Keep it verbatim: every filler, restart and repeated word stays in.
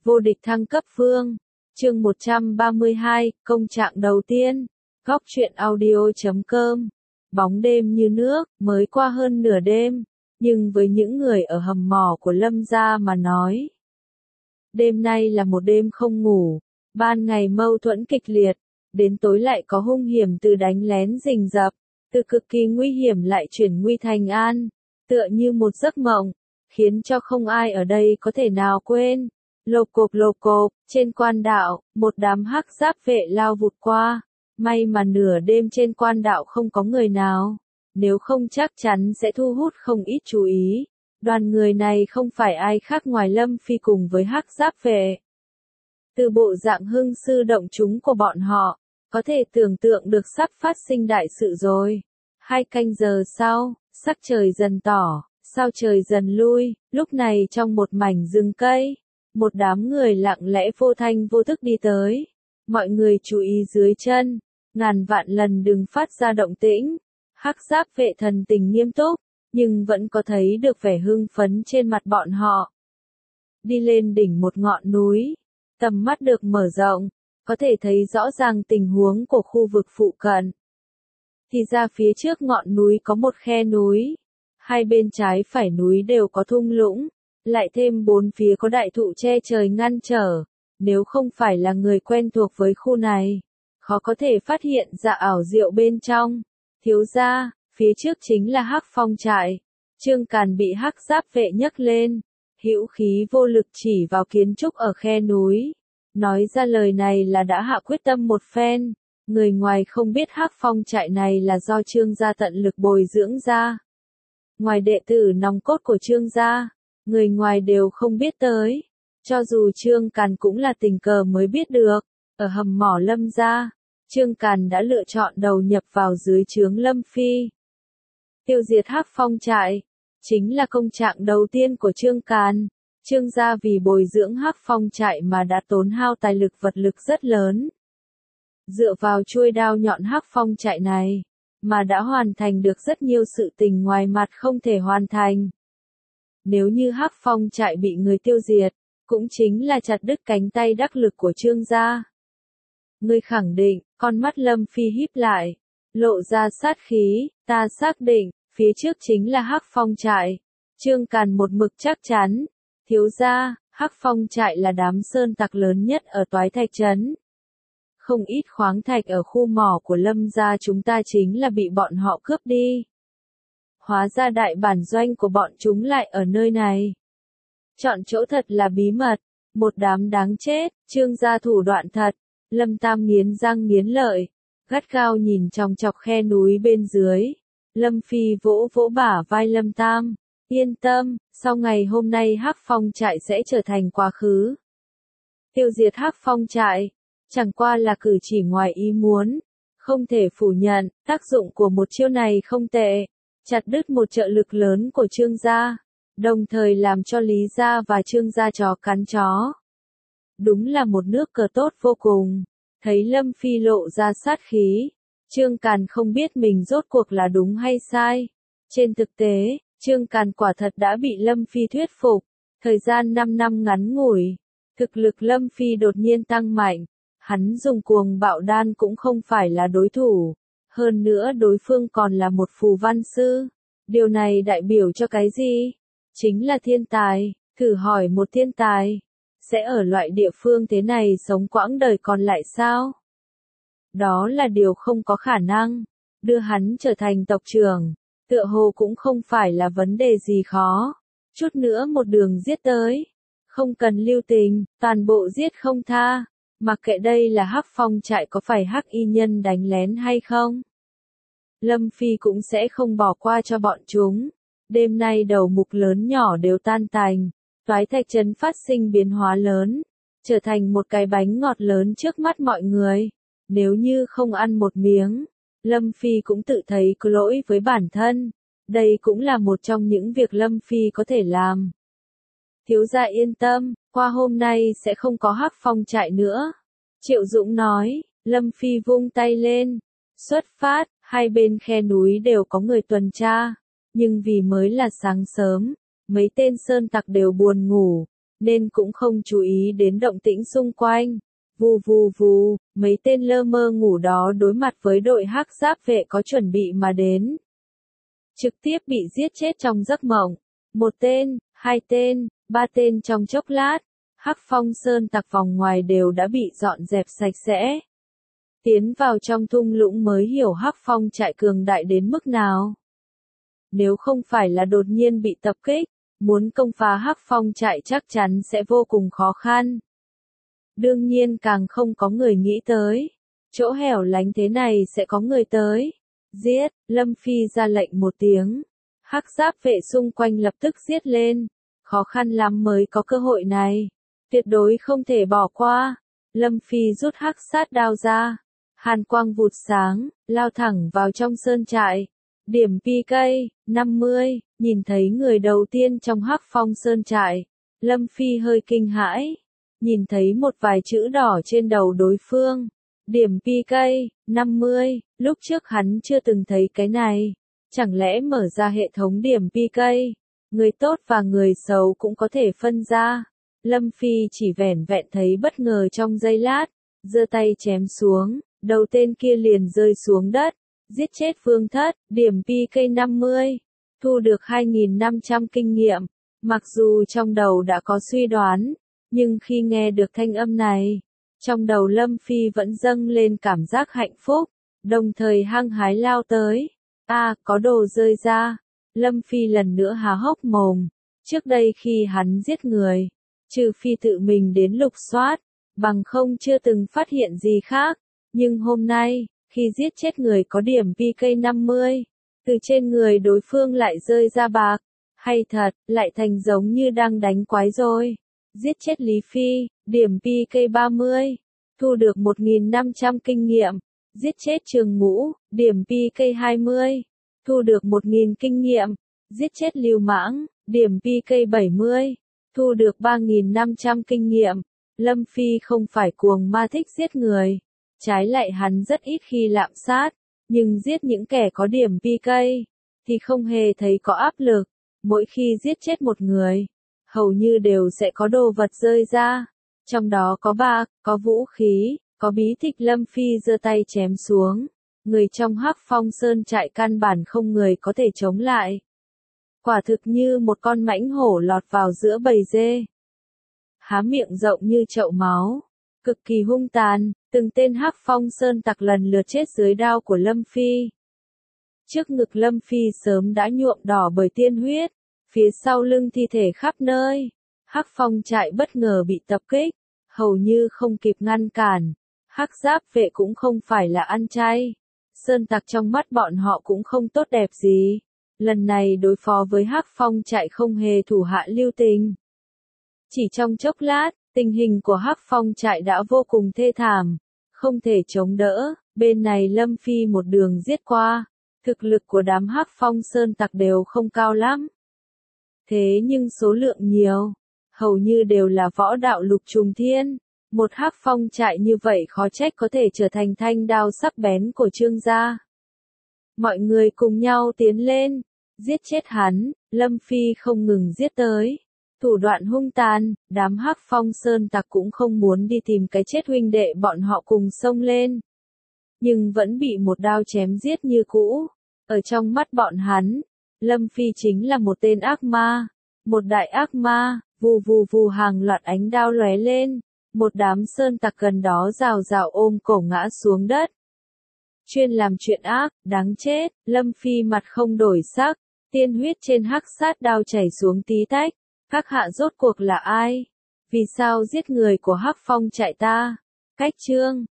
Vô địch thăng cấp vương. Chương một trăm ba mươi hai, công trạng đầu tiên. Góc truyện audio chấm com. Bóng đêm như nước, mới qua hơn nửa đêm, nhưng với những người ở hầm mỏ của Lâm gia mà nói, đêm nay là một đêm không ngủ, ban ngày mâu thuẫn kịch liệt, đến tối lại có hung hiểm từ đánh lén rình rập, từ cực kỳ nguy hiểm lại chuyển nguy thành an, tựa như một giấc mộng, khiến cho không ai ở đây có thể nào quên. Lộp cộp lộp cộp, trên quan đạo, một đám hắc giáp vệ lao vụt qua, may mà nửa đêm trên quan đạo không có người nào, nếu không chắc chắn sẽ thu hút không ít chú ý. Đoàn người này không phải ai khác ngoài Lâm Phi cùng với hắc giáp vệ. Từ bộ dạng hưng sư động chúng của bọn họ, có thể tưởng tượng được sắp phát sinh đại sự rồi. Hai canh giờ sau, sắc trời dần tỏ, sao trời dần lui, lúc này trong một mảnh rừng cây, một đám người lặng lẽ vô thanh vô thức đi tới. Mọi người chú ý dưới chân, ngàn vạn lần đừng phát ra động tĩnh. Hắc giáp vệ thần tình nghiêm túc, nhưng vẫn có thấy được vẻ hưng phấn trên mặt bọn họ. Đi lên đỉnh một ngọn núi, tầm mắt được mở rộng, có thể thấy rõ ràng tình huống của khu vực phụ cận. Thì ra phía trước ngọn núi có một khe núi, hai bên trái phải núi đều có thung lũng, lại thêm bốn phía có đại thụ che trời ngăn trở. Nếu không phải là người quen thuộc với khu này, khó có thể phát hiện ra ảo diệu bên trong. Thiếu gia, phía trước chính là Hắc Phong trại. Trương Càn bị hắc giáp vệ nhấc lên, hữu khí vô lực chỉ vào kiến trúc ở khe núi. Nói ra lời này là đã hạ quyết tâm một phen. Người ngoài không biết Hắc Phong trại này là do Trương gia tận lực bồi dưỡng ra. Ngoài đệ tử nòng cốt của Trương gia, người ngoài đều không biết tới. Cho dù Trương Càn cũng là tình cờ mới biết được, ở hầm mỏ Lâm gia, Trương Càn đã lựa chọn đầu nhập vào dưới trướng Lâm Phi. Tiêu diệt Hắc Phong trại, chính là công trạng đầu tiên của Trương Càn. Trương gia vì bồi dưỡng Hắc Phong trại mà đã tốn hao tài lực vật lực rất lớn. Dựa vào chuôi đao nhọn Hắc Phong trại này, mà đã hoàn thành được rất nhiều sự tình ngoài mặt không thể hoàn thành. Nếu như Hắc Phong trại bị người tiêu diệt, cũng chính là chặt đứt cánh tay đắc lực của Trương gia. Ngươi khẳng định, con mắt Lâm Phi híp lại, lộ ra sát khí, ta xác định, phía trước chính là Hắc Phong trại. Trương Càn một mực chắc chắn, thiếu gia, Hắc Phong trại là đám sơn tặc lớn nhất ở Toái Thạch trấn. Không ít khoáng thạch ở khu mỏ của Lâm gia chúng ta chính là bị bọn họ cướp đi. Hóa ra đại bản doanh của bọn chúng lại ở nơi này. Chọn chỗ thật là bí mật, một đám đáng chết, Trương gia thủ đoạn thật. Lâm Tam nghiến răng nghiến lợi, gắt gao nhìn trong chọc khe núi bên dưới. Lâm Phi vỗ vỗ bả vai Lâm Tam, yên tâm, sau ngày hôm nay Hắc Phong trại sẽ trở thành quá khứ. Tiêu diệt Hắc Phong trại, chẳng qua là cử chỉ ngoài ý muốn, không thể phủ nhận, tác dụng của một chiêu này không tệ, chặt đứt một trợ lực lớn của Trương gia, đồng thời làm cho Lý gia và Trương gia chó cắn chó. Đúng là một nước cờ tốt vô cùng. Thấy Lâm Phi lộ ra sát khí, Trương Càn không biết mình rốt cuộc là đúng hay sai. Trên thực tế, Trương Càn quả thật đã bị Lâm Phi thuyết phục. Thời gian năm năm ngắn ngủi, thực lực Lâm Phi đột nhiên tăng mạnh. Hắn dùng cuồng bạo đan cũng không phải là đối thủ. Hơn nữa đối phương còn là một phù văn sư. Điều này đại biểu cho cái gì? Chính là thiên tài. Thử hỏi một thiên tài sẽ ở loại địa phương thế này sống quãng đời còn lại sao? Đó là điều không có khả năng. Đưa hắn trở thành tộc trưởng, tựa hồ cũng không phải là vấn đề gì khó. Chút nữa một đường giết tới. Không cần lưu tình, toàn bộ giết không tha. Mặc kệ đây là Hắc Phong trại có phải Hắc y nhân đánh lén hay không. Lâm Phi cũng sẽ không bỏ qua cho bọn chúng. Đêm nay đầu mục lớn nhỏ đều tan tành. Toái Thạch trấn phát sinh biến hóa lớn, trở thành một cái bánh ngọt lớn trước mắt mọi người. Nếu như không ăn một miếng, Lâm Phi cũng tự thấy có lỗi với bản thân. Đây cũng là một trong những việc Lâm Phi có thể làm. Thiếu gia yên tâm, qua hôm nay sẽ không có Hắc Phong trại nữa. Triệu Dũng nói, Lâm Phi vung tay lên. Xuất phát, hai bên khe núi đều có người tuần tra. Nhưng vì mới là sáng sớm, mấy tên sơn tặc đều buồn ngủ, nên cũng không chú ý đến động tĩnh xung quanh. Vù vù vù, mấy tên lơ mơ ngủ đó đối mặt với đội hắc giáp vệ có chuẩn bị mà đến. Trực tiếp bị giết chết trong giấc mộng. Một tên, hai tên, ba tên trong chốc lát. Hắc Phong Sơn tặc vòng ngoài đều đã bị dọn dẹp sạch sẽ. Tiến vào trong thung lũng mới hiểu Hắc Phong trại cường đại đến mức nào. Nếu không phải là đột nhiên bị tập kích, muốn công phá Hắc Phong trại chắc chắn sẽ vô cùng khó khăn. Đương nhiên càng không có người nghĩ tới. Chỗ hẻo lánh thế này sẽ có người tới. Giết, Lâm Phi ra lệnh một tiếng. Hắc giáp vệ xung quanh lập tức giết lên. Khó khăn lắm mới có cơ hội này. Tuyệt đối không thể bỏ qua. Lâm Phi rút hắc sát đao ra. Hàn quang vụt sáng, lao thẳng vào trong sơn trại. Điểm pê ca, năm mươi, nhìn thấy người đầu tiên trong Hắc Phong sơn trại. Lâm Phi hơi kinh hãi. Nhìn thấy một vài chữ đỏ trên đầu đối phương. Điểm pê ca, năm mươi, lúc trước hắn chưa từng thấy cái này. Chẳng lẽ mở ra hệ thống điểm pê ca, người tốt và người xấu cũng có thể phân ra. Lâm Phi chỉ vẻn vẹn thấy bất ngờ trong giây lát, giơ tay chém xuống, đầu tên kia liền rơi xuống đất, giết chết Vương Thất, điểm pê ca năm mươi, thu được hai nghìn năm trăm kinh nghiệm. Mặc dù trong đầu đã có suy đoán, nhưng khi nghe được thanh âm này, trong đầu Lâm Phi vẫn dâng lên cảm giác hạnh phúc, đồng thời hăng hái lao tới. A, à, có đồ rơi ra. Lâm Phi lần nữa há hốc mồm. Trước đây khi hắn giết người, trừ phi tự mình đến lục soát, bằng không chưa từng phát hiện gì khác. Nhưng hôm nay, khi giết chết người có điểm pê ca năm mươi, từ trên người đối phương lại rơi ra bạc. Hay thật, lại thành giống như đang đánh quái rồi. Giết chết Lý Phi, điểm pê ca ba mươi, thu được một nghìn năm trăm kinh nghiệm. Giết chết Trường Ngũ, điểm pê ca hai mươi, thu được một nghìn kinh nghiệm. Giết chết Lưu Mãng, điểm pê ca bảy mươi, thu được ba nghìn năm trăm kinh nghiệm. Lâm Phi không phải cuồng ma thích giết người. Trái lại hắn rất ít khi lạm sát, nhưng giết những kẻ có điểm pê ca, thì không hề thấy có áp lực. Mỗi khi giết chết một người, hầu như đều sẽ có đồ vật rơi ra. Trong đó có bạc, có vũ khí, có bí tịch. Lâm Phi giơ tay chém xuống. Người trong Hắc Phong Sơn trại căn bản không người có thể chống lại. Quả thực như một con mãnh hổ lọt vào giữa bầy dê. Há miệng rộng như chậu máu. Cực kỳ hung tàn, từng tên Hắc Phong Sơn tặc lần lượt chết dưới đao của Lâm Phi. Trước ngực Lâm Phi sớm đã nhuộm đỏ bởi tiên huyết. Phía sau lưng thi thể khắp nơi. Hắc Phong trại bất ngờ bị tập kích, hầu như không kịp ngăn cản. Hắc giáp vệ cũng không phải là ăn chay. Sơn tặc trong mắt bọn họ cũng không tốt đẹp gì. Lần này đối phó với Hắc Phong trại không hề thủ hạ lưu tình. Chỉ trong chốc lát, tình hình của Hắc Phong trại đã vô cùng thê thảm, không thể chống đỡ. Bên này Lâm Phi một đường giết qua, thực lực của đám Hắc Phong Sơn tặc đều không cao lắm. Thế nhưng số lượng nhiều, hầu như đều là võ đạo lục trùng thiên. Một Hắc Phong trại như vậy khó trách có thể trở thành thanh đao sắc bén của Trương gia. Mọi người cùng nhau tiến lên, giết chết hắn. Lâm Phi không ngừng giết tới. Thủ đoạn hung tàn, đám Hắc Phong Sơn tặc cũng không muốn đi tìm cái chết, huynh đệ bọn họ cùng xông lên. Nhưng vẫn bị một đao chém giết như cũ. Ở trong mắt bọn hắn, Lâm Phi chính là một tên ác ma. Một đại ác ma. Vù vù vù, hàng loạt ánh đao lóe lên. Một đám sơn tặc gần đó rào rào ôm cổ ngã xuống đất. Chuyên làm chuyện ác, đáng chết. Lâm Phi mặt không đổi sắc. Tiên huyết trên hắc sát đao chảy xuống tí tách. Các hạ rốt cuộc là ai? Vì sao giết người của Hắc Phong trại ta? Cách chương